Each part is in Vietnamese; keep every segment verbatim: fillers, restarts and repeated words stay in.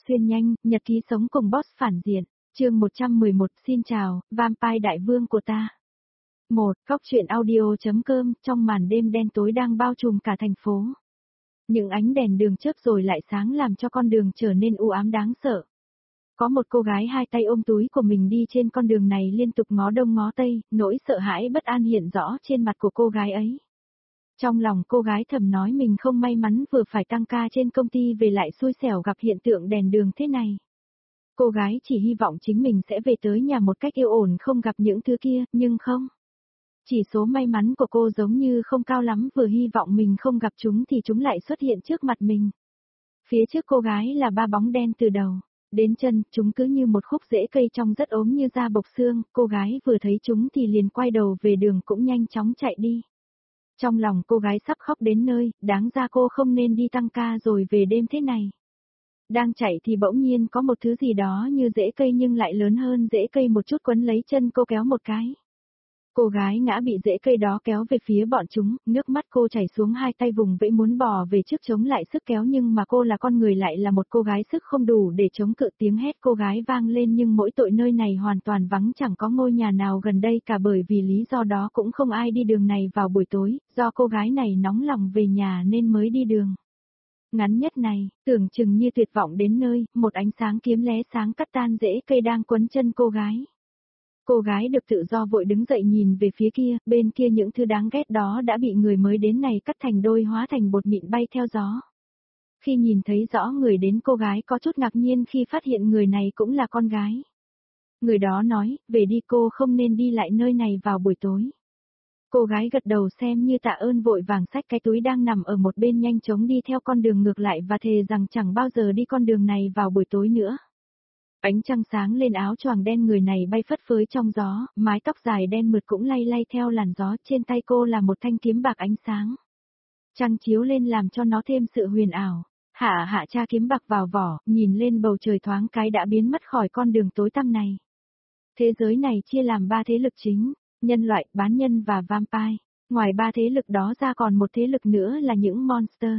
Xuyên nhanh, nhật ký sống cùng boss phản diện. Chương một trăm mười một, xin chào, Vampire đại vương của ta. một. Góc truyện audio.com, trong màn đêm đen tối đang bao trùm cả thành phố. Những ánh đèn đường chớp rồi lại sáng làm cho con đường trở nên u ám đáng sợ. Có một cô gái hai tay ôm túi của mình đi trên con đường này liên tục ngó đông ngó tây, nỗi sợ hãi bất an hiện rõ trên mặt của cô gái ấy. Trong lòng cô gái thầm nói mình không may mắn vừa phải tăng ca trên công ty về lại xui xẻo gặp hiện tượng đèn đường thế này. Cô gái chỉ hy vọng chính mình sẽ về tới nhà một cách yên ổn không gặp những thứ kia, nhưng không. Chỉ số may mắn của cô giống như không cao lắm, vừa hy vọng mình không gặp chúng thì chúng lại xuất hiện trước mặt mình. Phía trước cô gái là ba bóng đen từ đầu đến chân, chúng cứ như một khúc rễ cây trong rất ốm như da bọc xương, cô gái vừa thấy chúng thì liền quay đầu về đường cũng nhanh chóng chạy đi. Trong lòng cô gái sắp khóc đến nơi, đáng ra cô không nên đi tăng ca rồi về đêm thế này. Đang chạy thì bỗng nhiên có một thứ gì đó như rễ cây nhưng lại lớn hơn rễ cây một chút quấn lấy chân cô kéo một cái. Cô gái ngã bị rễ cây đó kéo về phía bọn chúng, nước mắt cô chảy xuống, hai tay vùng vẫy muốn bò về trước chống lại sức kéo, nhưng mà cô là con người lại là một cô gái, sức không đủ để chống cự. Tiếng hét cô gái vang lên nhưng mỗi tội nơi này hoàn toàn vắng, chẳng có ngôi nhà nào gần đây cả, bởi vì lý do đó cũng không ai đi đường này vào buổi tối, do cô gái này nóng lòng về nhà nên mới đi đường ngắn nhất này. Tưởng chừng như tuyệt vọng đến nơi, một ánh sáng kiếm lé sáng cắt tan rễ cây đang quấn chân cô gái. Cô gái được tự do vội đứng dậy nhìn về phía kia, bên kia những thứ đáng ghét đó đã bị người mới đến này cắt thành đôi hóa thành bột mịn bay theo gió. Khi nhìn thấy rõ người đến, cô gái có chút ngạc nhiên khi phát hiện người này cũng là con gái. Người đó nói, về đi, cô không nên đi lại nơi này vào buổi tối. Cô gái gật đầu xem như tạ ơn, vội vàng xách cái túi đang nằm ở một bên nhanh chóng đi theo con đường ngược lại và thề rằng chẳng bao giờ đi con đường này vào buổi tối nữa. Ánh trăng sáng lên áo choàng đen người này bay phất phới trong gió, mái tóc dài đen mượt cũng lay lay theo làn gió, trên tay cô là một thanh kiếm bạc ánh sáng. Trăng chiếu lên làm cho nó thêm sự huyền ảo. Hạ hạ cha kiếm bạc vào vỏ, nhìn lên bầu trời thoáng cái đã biến mất khỏi con đường tối tăm này. Thế giới này chia làm ba thế lực chính, nhân loại, bán nhân và vampire. Ngoài ba thế lực đó ra còn một thế lực nữa là những monster.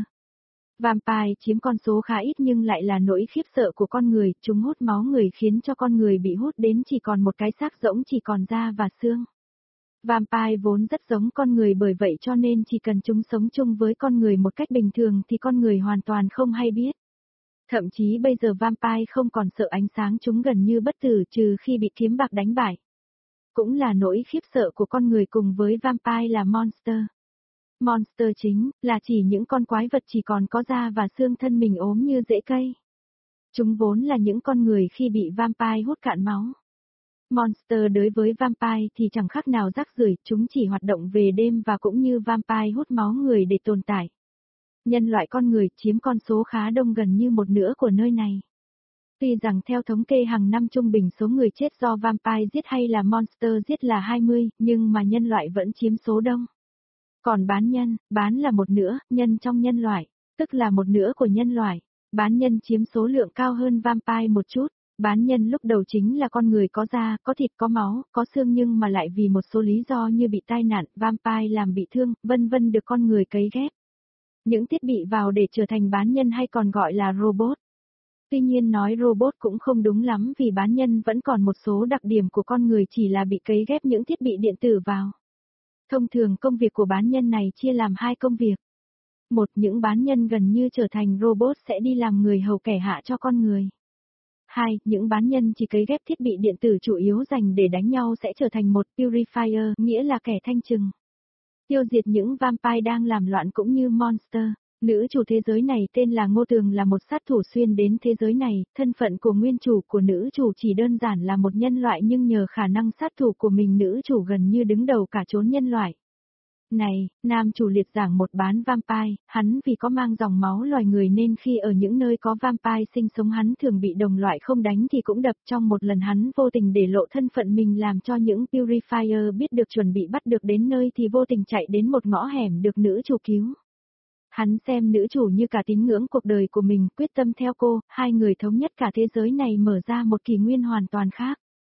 Vampire chiếm con số khá ít nhưng lại là nỗi khiếp sợ của con người, chúng hút máu người khiến cho con người bị hút đến chỉ còn một cái xác rỗng, chỉ còn da và xương. Vampire vốn rất giống con người, bởi vậy cho nên chỉ cần chúng sống chung với con người một cách bình thường thì con người hoàn toàn không hay biết. Thậm chí bây giờ vampire không còn sợ ánh sáng, chúng gần như bất tử trừ khi bị kiếm bạc đánh bại. Cũng là nỗi khiếp sợ của con người cùng với vampire là monster. Monster chính là chỉ những con quái vật chỉ còn có da và xương, thân mình ốm như rễ cây. Chúng vốn là những con người khi bị vampire hút cạn máu. Monster đối với vampire thì chẳng khác nào rác rưởi, chúng chỉ hoạt động về đêm và cũng như vampire hút máu người để tồn tại. Nhân loại con người chiếm con số khá đông, gần như một nửa của nơi này. Tuy rằng theo thống kê hàng năm trung bình số người chết do vampire giết hay là monster giết là hai mươi, nhưng mà nhân loại vẫn chiếm số đông. Còn bán nhân, bán là một nửa, nhân trong nhân loại, tức là một nửa của nhân loại. Bán nhân chiếm số lượng cao hơn vampire một chút. Bán nhân lúc đầu chính là con người có da, có thịt, có máu, có xương, nhưng mà lại vì một số lý do như bị tai nạn, vampire làm bị thương, vân vân được con người cấy ghép những thiết bị vào để trở thành bán nhân, hay còn gọi là robot. Tuy nhiên nói robot cũng không đúng lắm, vì bán nhân vẫn còn một số đặc điểm của con người, chỉ là bị cấy ghép những thiết bị điện tử vào. Thông thường công việc của bán nhân này chia làm hai công việc. Một, những bán nhân gần như trở thành robot sẽ đi làm người hầu kẻ hạ cho con người. Hai, những bán nhân chỉ cấy ghép thiết bị điện tử chủ yếu dành để đánh nhau sẽ trở thành một purifier, nghĩa là kẻ thanh trừng. Tiêu diệt những vampire đang làm loạn cũng như monster. Nữ chủ thế giới này tên là Ngô Tường, là một sát thủ xuyên đến thế giới này. Thân phận của nguyên chủ của nữ chủ chỉ đơn giản là một nhân loại, nhưng nhờ khả năng sát thủ của mình, nữ chủ gần như đứng đầu cả chốn nhân loại. Này, nam chủ liệt giảng một bán vampire, hắn vì có mang dòng máu loài người nên khi ở những nơi có vampire sinh sống hắn thường bị đồng loại không đánh thì cũng đập. Trong một lần hắn vô tình để lộ thân phận mình làm cho những purifier biết được, chuẩn bị bắt được đến nơi thì vô tình chạy đến một ngõ hẻm được nữ chủ cứu. Hắn xem nữ chủ như cả tín ngưỡng cuộc đời của mình, quyết tâm theo cô, hai người thống nhất cả thế giới này, mở ra một kỷ nguyên hoàn toàn khác.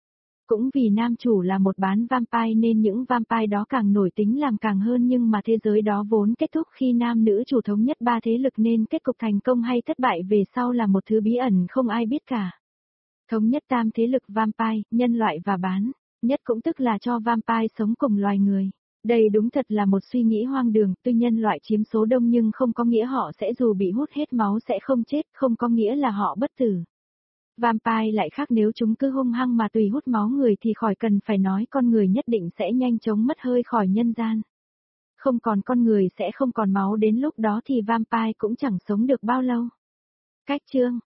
Cũng vì nam chủ là một bán vampire nên những vampire đó càng nổi tính làm càng hơn, nhưng mà thế giới đó vốn kết thúc khi nam nữ chủ thống nhất ba thế lực nên kết cục thành công hay thất bại về sau là một thứ bí ẩn không ai biết cả. Thống nhất tam thế lực vampire, nhân loại và bán, nhất cũng tức là cho vampire sống cùng loài người. Đây đúng thật là một suy nghĩ hoang đường, tuy nhân loại chiếm số đông nhưng không có nghĩa họ sẽ dù bị hút hết máu sẽ không chết, không có nghĩa là họ bất tử. Vampire lại khác, nếu chúng cứ hung hăng mà tùy hút máu người thì khỏi cần phải nói, con người nhất định sẽ nhanh chóng mất hơi khỏi nhân gian. Không còn con người sẽ không còn máu, đến lúc đó thì vampire cũng chẳng sống được bao lâu. Cách chương